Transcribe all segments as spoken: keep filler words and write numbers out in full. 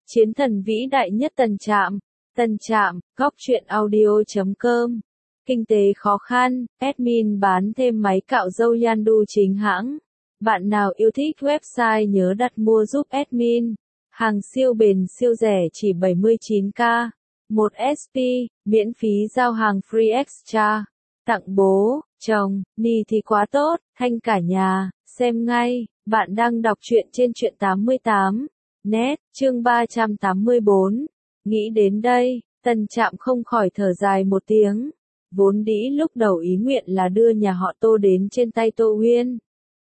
Chiến thần vĩ đại nhất Tần Trạm. Tần Trạm, góc truyện audio chấm com. Kinh tế khó khăn, admin bán thêm máy cạo râu Yandu chính hãng. Bạn nào yêu thích website nhớ đặt mua giúp admin. Hàng siêu bền siêu rẻ chỉ bảy mươi chín k. một ét pê, miễn phí giao hàng free extra. Tặng bố, chồng, ni thì quá tốt, thanh cả nhà, xem ngay. Bạn đang đọc truyện trên truyện tám mươi tám. Net, chương ba trăm tám mươi bốn. Nghĩ đến đây, Tần Trạm không khỏi thở dài một tiếng. Vốn dĩ lúc đầu ý nguyện là đưa nhà họ Tô đến trên tay Tô Uyên.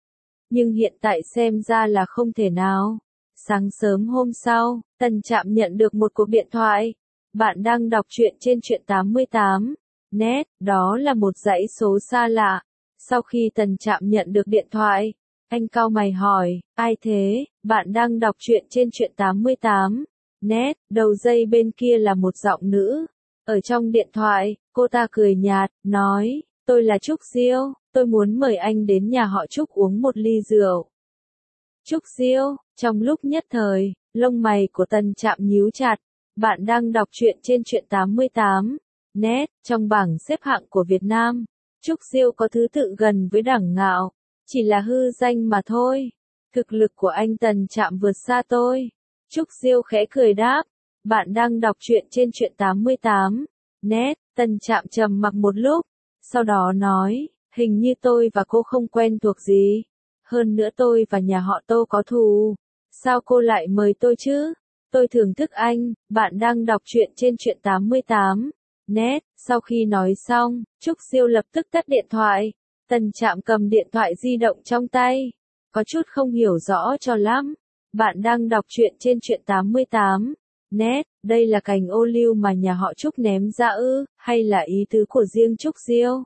Nhưng hiện tại xem ra là không thể nào. Sáng sớm hôm sau, Tần Trạm nhận được một cuộc điện thoại. Bạn đang đọc truyện trên truyện tám mươi tám. Net, đó là một dãy số xa lạ. Sau khi Tần Trạm nhận được điện thoại, anh cau mày hỏi, ai thế? Bạn đang đọc truyện trên truyện tám mươi tám. Net, đầu dây bên kia là một giọng nữ. Ở trong điện thoại, cô ta cười nhạt, nói, tôi là Trúc Diêu, tôi muốn mời anh đến nhà họ Trúc uống một ly rượu. Trúc Diêu, trong lúc nhất thời, lông mày của Tần Trạm nhíu chặt. Bạn đang đọc truyện trên truyện tám mươi tám. Net, trong bảng xếp hạng của Việt Nam, Trúc Diêu có thứ tự gần với Đằng Ngạo. Chỉ là hư danh mà thôi. Thực lực của anh Tần Trạm vượt xa tôi. Trúc Diêu khẽ cười đáp. Bạn đang đọc truyện trên truyện tám mươi tám. Net, Tần Trạm trầm mặc một lúc. Sau đó nói, hình như tôi và cô không quen thuộc gì. Hơn nữa tôi và nhà họ Tô có thù. Sao cô lại mời tôi chứ? Tôi thưởng thức anh. Bạn đang đọc truyện trên truyện tám mươi tám. Net, sau khi nói xong, Trúc Diêu lập tức tắt điện thoại. Tần Trạm cầm điện thoại di động trong tay. Có chút không hiểu rõ cho lắm. Bạn đang đọc truyện trên truyện tám mươi tám. Net, đây là cành ô liu mà nhà họ Trúc ném ra ư, hay là ý tứ của riêng Trúc Diêu?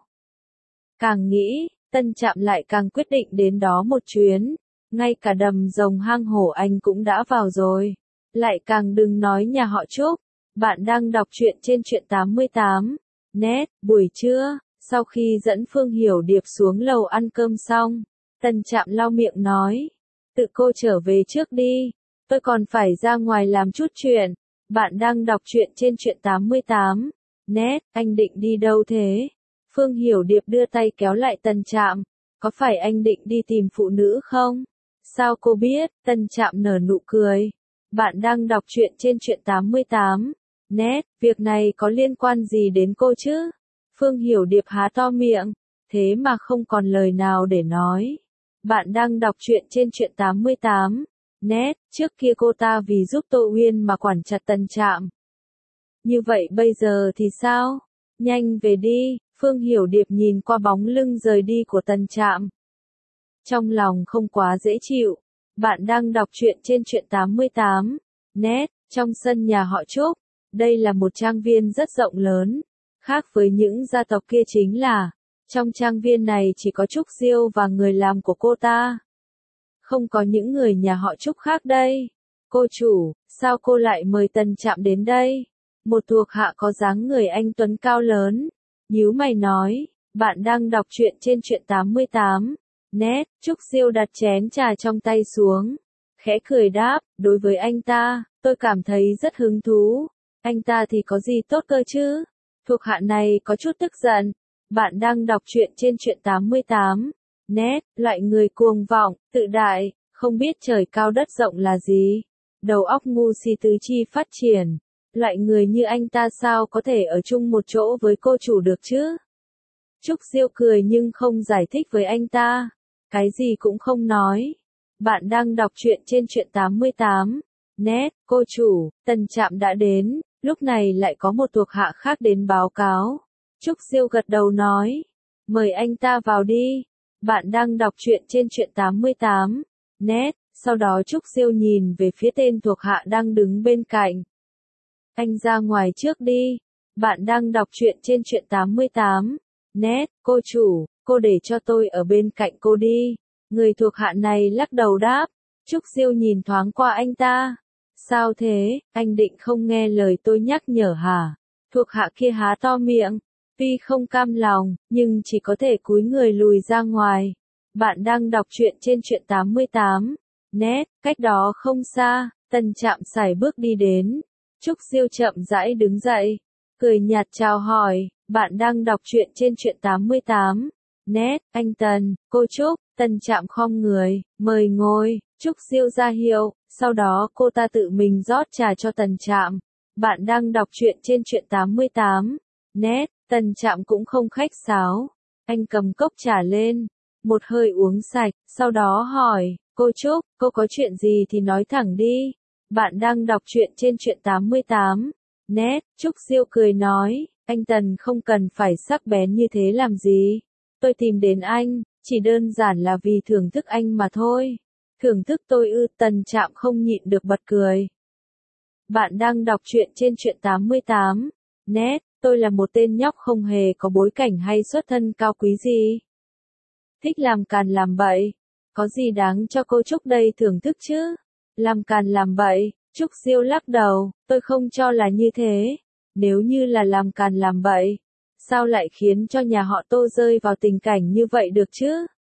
Càng nghĩ, Tần Trạm lại càng quyết định đến đó một chuyến. Ngay cả đầm rồng hang hổ anh cũng đã vào rồi. Lại càng đừng nói nhà họ Trúc. Bạn đang đọc truyện trên truyện tám mươi tám. Net, buổi trưa, sau khi dẫn Phương Hiểu Điệp xuống lầu ăn cơm xong, Tần Trạm lau miệng nói, tự cô trở về trước đi, tôi còn phải ra ngoài làm chút chuyện. Bạn đang đọc truyện trên truyện tám mươi tám. Net, anh định đi đâu thế? Phương Hiểu Điệp đưa tay kéo lại Tần Trạm, có phải anh định đi tìm phụ nữ không? Sao cô biết? Tần Trạm nở nụ cười. Bạn đang đọc truyện trên truyện tám mươi tám. Net, việc này có liên quan gì đến cô chứ? Phương Hiểu Điệp há to miệng, thế mà không còn lời nào để nói. Bạn đang đọc truyện trên truyện tám mươi tám. Net, trước kia cô ta vì giúp Tô Uyên mà quản chặt Tần Trạm. Như vậy bây giờ thì sao? Nhanh về đi. Phương Hiểu Điệp nhìn qua bóng lưng rời đi của Tần Trạm. Trong lòng không quá dễ chịu. Bạn đang đọc truyện trên truyện tám mươi tám. Net, trong sân nhà họ Trúc. Đây là một trang viên rất rộng lớn. Khác với những gia tộc kia chính là, trong trang viên này chỉ có Trúc Diêu và người làm của cô ta. Không có những người nhà họ Trúc khác đây. Cô chủ, sao cô lại mời Tần Trạm đến đây? Một thuộc hạ có dáng người anh tuấn cao lớn. Nhíu mày nói, bạn đang đọc truyện trên truyện tám mươi tám. Net, Trúc Diêu đặt chén trà trong tay xuống. Khẽ cười đáp, đối với anh ta, tôi cảm thấy rất hứng thú. Anh ta thì có gì tốt cơ chứ? Thuộc hạ này có chút tức giận. Bạn đang đọc truyện trên truyện tám mươi tám. Net, loại người cuồng vọng, tự đại, không biết trời cao đất rộng là gì. Đầu óc ngu si tứ chi phát triển. Loại người như anh ta sao có thể ở chung một chỗ với cô chủ được chứ? Trúc Diêu cười nhưng không giải thích với anh ta. Cái gì cũng không nói. Bạn đang đọc truyện trên truyện tám mươi tám. Net, cô chủ, Tần Trạm đã đến. Lúc này lại có một thuộc hạ khác đến báo cáo. Trúc Diêu gật đầu nói. Mời anh ta vào đi. Bạn đang đọc truyện trên truyện tám mươi tám. Net, sau đó Trúc Diêu nhìn về phía tên thuộc hạ đang đứng bên cạnh. Anh ra ngoài trước đi. Bạn đang đọc truyện trên truyện tám mươi tám. Net, cô chủ, cô để cho tôi ở bên cạnh cô đi. Người thuộc hạ này lắc đầu đáp. Trúc Diêu nhìn thoáng qua anh ta. Sao thế, anh định không nghe lời tôi nhắc nhở hả? Thuộc hạ kia há to miệng. Tuy không cam lòng, nhưng chỉ có thể cúi người lùi ra ngoài. Bạn đang đọc truyện trên truyện tám mươi tám. Net, cách đó không xa, Tân Trạm sải bước đi đến. Trúc Siêu chậm rãi đứng dậy, cười nhạt chào hỏi, bạn đang đọc truyện trên truyện tám mươi tám. Net, anh Tần, cô Trúc. Tân Trạm khom người, mời ngồi. Trúc Siêu ra hiệu, sau đó cô ta tự mình rót trà cho Tân Trạm. Bạn đang đọc truyện trên truyện tám mươi tám. Net, Tân Trạm cũng không khách sáo. Anh cầm cốc trà lên, một hơi uống sạch, sau đó hỏi, cô Trúc, cô có chuyện gì thì nói thẳng đi. Bạn đang đọc truyện trên truyện tám mươi tám. Net, Trúc Siêu cười nói, anh Tần không cần phải sắc bén như thế làm gì. Tôi tìm đến anh, chỉ đơn giản là vì thưởng thức anh mà thôi. Thưởng thức tôi ư? Tân Trạm không nhịn được bật cười. Bạn đang đọc truyện trên truyện tám mươi tám. Net, tôi là một tên nhóc không hề có bối cảnh hay xuất thân cao quý gì. Thích làm càn làm bậy. Có gì đáng cho cô Trúc đây thưởng thức chứ? Làm càn làm bậy, Trúc Siêu lắc đầu, tôi không cho là như thế. Nếu như là làm càn làm bậy, sao lại khiến cho nhà họ Tô rơi vào tình cảnh như vậy được chứ?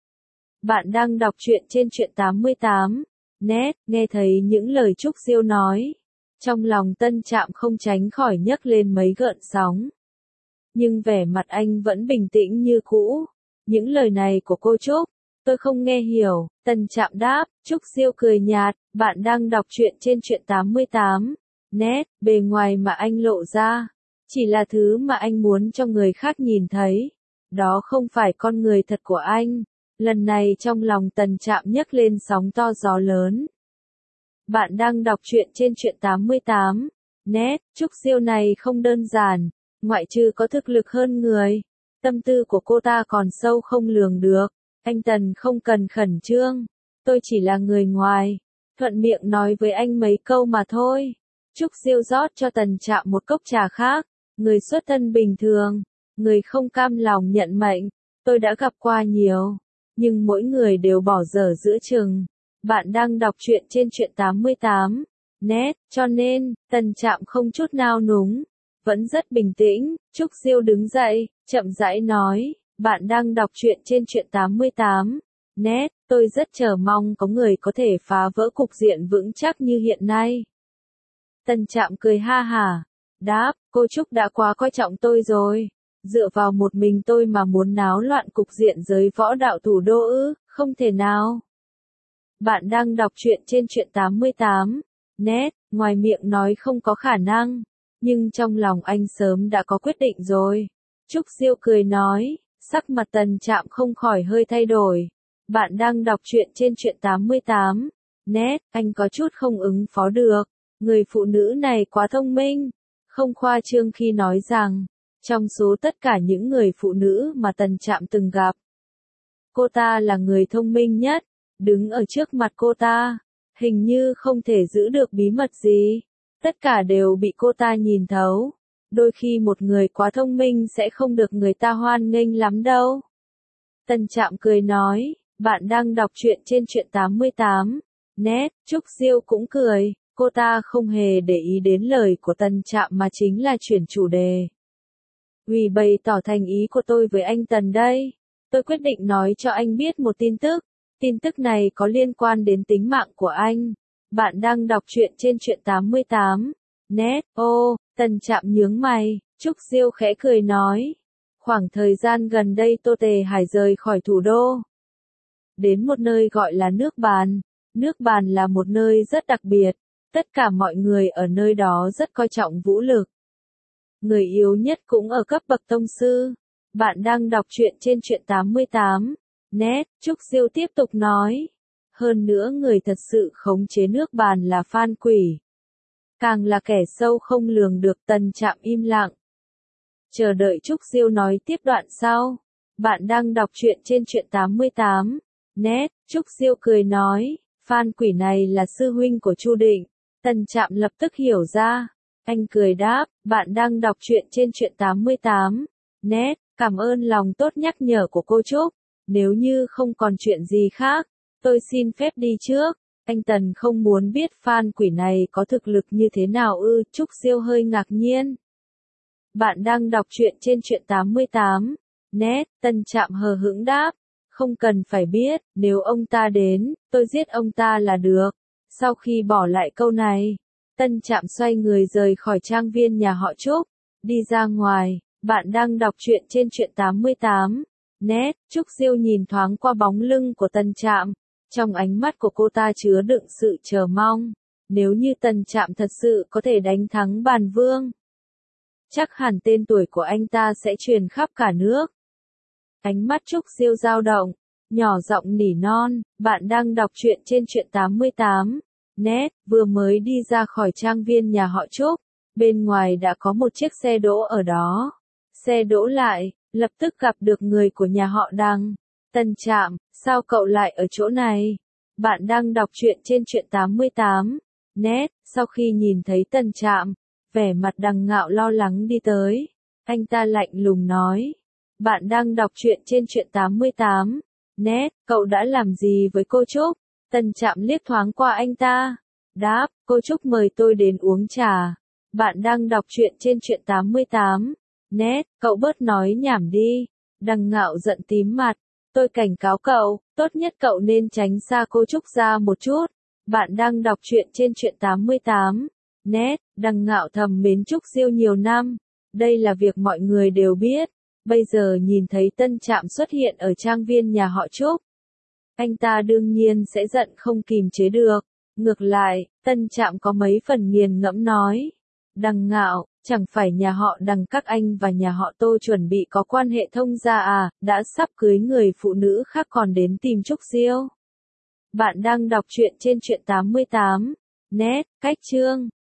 Bạn đang đọc truyện trên truyện tám mươi tám. Net, nghe thấy những lời Trúc Siêu nói. Trong lòng Tân Trạm không tránh khỏi nhấc lên mấy gợn sóng. Nhưng vẻ mặt anh vẫn bình tĩnh như cũ. Những lời này của cô Trúc, tôi không nghe hiểu. Tân Trạm đáp. Trúc Siêu cười nhạt, bạn đang đọc truyện trên truyện tám mươi tám. Net, bề ngoài mà anh lộ ra, chỉ là thứ mà anh muốn cho người khác nhìn thấy. Đó không phải con người thật của anh. Lần này trong lòng Tân Trạm nhấc lên sóng to gió lớn. Bạn đang đọc truyện trên truyện tám mươi tám. Net, Trúc Siêu này không đơn giản, ngoại trừ có thực lực hơn người, tâm tư của cô ta còn sâu không lường được. Anh Tần không cần khẩn trương, tôi chỉ là người ngoài, thuận miệng nói với anh mấy câu mà thôi. Trúc Siêu rót cho Tân Trạm một cốc trà khác. Người xuất thân bình thường, người không cam lòng nhận mệnh, tôi đã gặp qua nhiều, nhưng mỗi người đều bỏ dở giữa chừng. Bạn đang đọc truyện trên truyện tám mươi tám. Net, cho nên, Tân Trạm không chút nao núng, vẫn rất bình tĩnh. Trúc Siêu đứng dậy, chậm rãi nói, bạn đang đọc truyện trên truyện tám mươi tám. Net, tôi rất chờ mong có người có thể phá vỡ cục diện vững chắc như hiện nay. Tân Trạm cười ha hả, đáp, cô Trúc đã quá coi trọng tôi rồi. Dựa vào một mình tôi mà muốn náo loạn cục diện giới võ đạo thủ đô ư? Không thể nào. Bạn đang đọc truyện trên truyện tám mươi tám. Net, ngoài miệng nói không có khả năng, nhưng trong lòng anh sớm đã có quyết định rồi. Trúc Siêu cười nói, sắc mặt Tân Trạm không khỏi hơi thay đổi. Bạn đang đọc truyện trên truyện tám mươi tám. Net, anh có chút không ứng phó được. Người phụ nữ này quá thông minh. Không khoa trương khi nói rằng, trong số tất cả những người phụ nữ mà Tân Trạm từng gặp, cô ta là người thông minh nhất. Đứng ở trước mặt cô ta, hình như không thể giữ được bí mật gì. Tất cả đều bị cô ta nhìn thấu. Đôi khi một người quá thông minh sẽ không được người ta hoan nghênh lắm đâu. Tân Trạm cười nói, bạn đang đọc truyện trên truyện tám mươi tám. Net, Trúc Siêu cũng cười, cô ta không hề để ý đến lời của Tân Trạm mà chính là chuyển chủ đề. Vì bày tỏ thành ý của tôi với anh Tần đây, tôi quyết định nói cho anh biết một tin tức. Tin tức này có liên quan đến tính mạng của anh. Bạn đang đọc truyện trên truyện tám mươi tám. Net, ô, Tân Trạm nhướng mày, Trúc Siêu khẽ cười nói. Khoảng thời gian gần đây Tô Tề Hải rời khỏi thủ đô. Đến một nơi gọi là nước Bàn. Nước Bàn là một nơi rất đặc biệt. Tất cả mọi người ở nơi đó rất coi trọng vũ lực. Người yếu nhất cũng ở cấp bậc tông sư. Bạn đang đọc truyện trên truyện tám mươi tám. Net, Trúc Siêu tiếp tục nói. Hơn nữa người thật sự khống chế nước Bàn là Phan Quỷ. Càng là kẻ sâu không lường được. Tân Trạm im lặng. Chờ đợi Trúc Siêu nói tiếp đoạn sau. Bạn đang đọc truyện trên truyện tám mươi tám. Net, Trúc Siêu cười nói. Phan Quỷ này là sư huynh của Chu Định. Tân Trạm lập tức hiểu ra. Anh cười đáp, bạn đang đọc truyện trên truyện tám mươi tám. Net, cảm ơn lòng tốt nhắc nhở của cô Trúc. Nếu như không còn chuyện gì khác, tôi xin phép đi trước. Anh Tần không muốn biết Phan Quỷ này có thực lực như thế nào ư? Trúc Siêu hơi ngạc nhiên. Bạn đang đọc truyện trên truyện tám mươi tám. Net, Tân Trạm hờ hững đáp. Không cần phải biết, nếu ông ta đến, tôi giết ông ta là được. Sau khi bỏ lại câu này, Tân Trạm xoay người rời khỏi trang viên nhà họ Trúc, đi ra ngoài. Bạn đang đọc truyện trên truyện tám mươi tám. Net. Trúc Diêu nhìn thoáng qua bóng lưng của Tân Trạm, trong ánh mắt của cô ta chứa đựng sự chờ mong. Nếu như Tân Trạm thật sự có thể đánh thắng Bàn Vương, chắc hẳn tên tuổi của anh ta sẽ truyền khắp cả nước. Ánh mắt Trúc Diêu dao động, nhỏ giọng nỉ non, bạn đang đọc truyện trên truyện tám mươi tám. Net. Vừa mới đi ra khỏi trang viên nhà họ Trúc, bên ngoài đã có một chiếc xe đỗ ở đó. Xe đỗ lại, lập tức gặp được người của nhà họ Đằng. Tân Trạm, sao cậu lại ở chỗ này? Bạn đang đọc truyện trên truyện tám mươi tám. Net. Sau khi nhìn thấy Tân Trạm, vẻ mặt Đằng Ngạo lo lắng đi tới. Anh ta lạnh lùng nói. Bạn đang đọc truyện trên truyện tám mươi tám. Net. Cậu đã làm gì với cô Trúc? Tân Trạm liếc thoáng qua anh ta. Đáp, cô Trúc mời tôi đến uống trà. Bạn đang đọc truyện trên truyện tám mươi tám. Net. Cậu bớt nói nhảm đi. Đằng Ngạo giận tím mặt. Tôi cảnh cáo cậu, tốt nhất cậu nên tránh xa cô Trúc ra một chút. Bạn đang đọc truyện trên truyện tám mươi tám. Net. Đằng Ngạo thầm mến Trúc Diêu nhiều năm. Đây là việc mọi người đều biết. Bây giờ nhìn thấy Tân Trạm xuất hiện ở trang viên nhà họ Trúc, anh ta đương nhiên sẽ giận không kìm chế được. Ngược lại, Tân Trạm có mấy phần nghiền ngẫm nói. Đằng Ngạo, chẳng phải nhà họ Đằng các anh và nhà họ Tô chuẩn bị có quan hệ thông gia à, đã sắp cưới người phụ nữ khác còn đến tìm Trúc Diêu. Bạn đang đọc truyện trên truyện tám mươi tám. Net. Cách chương.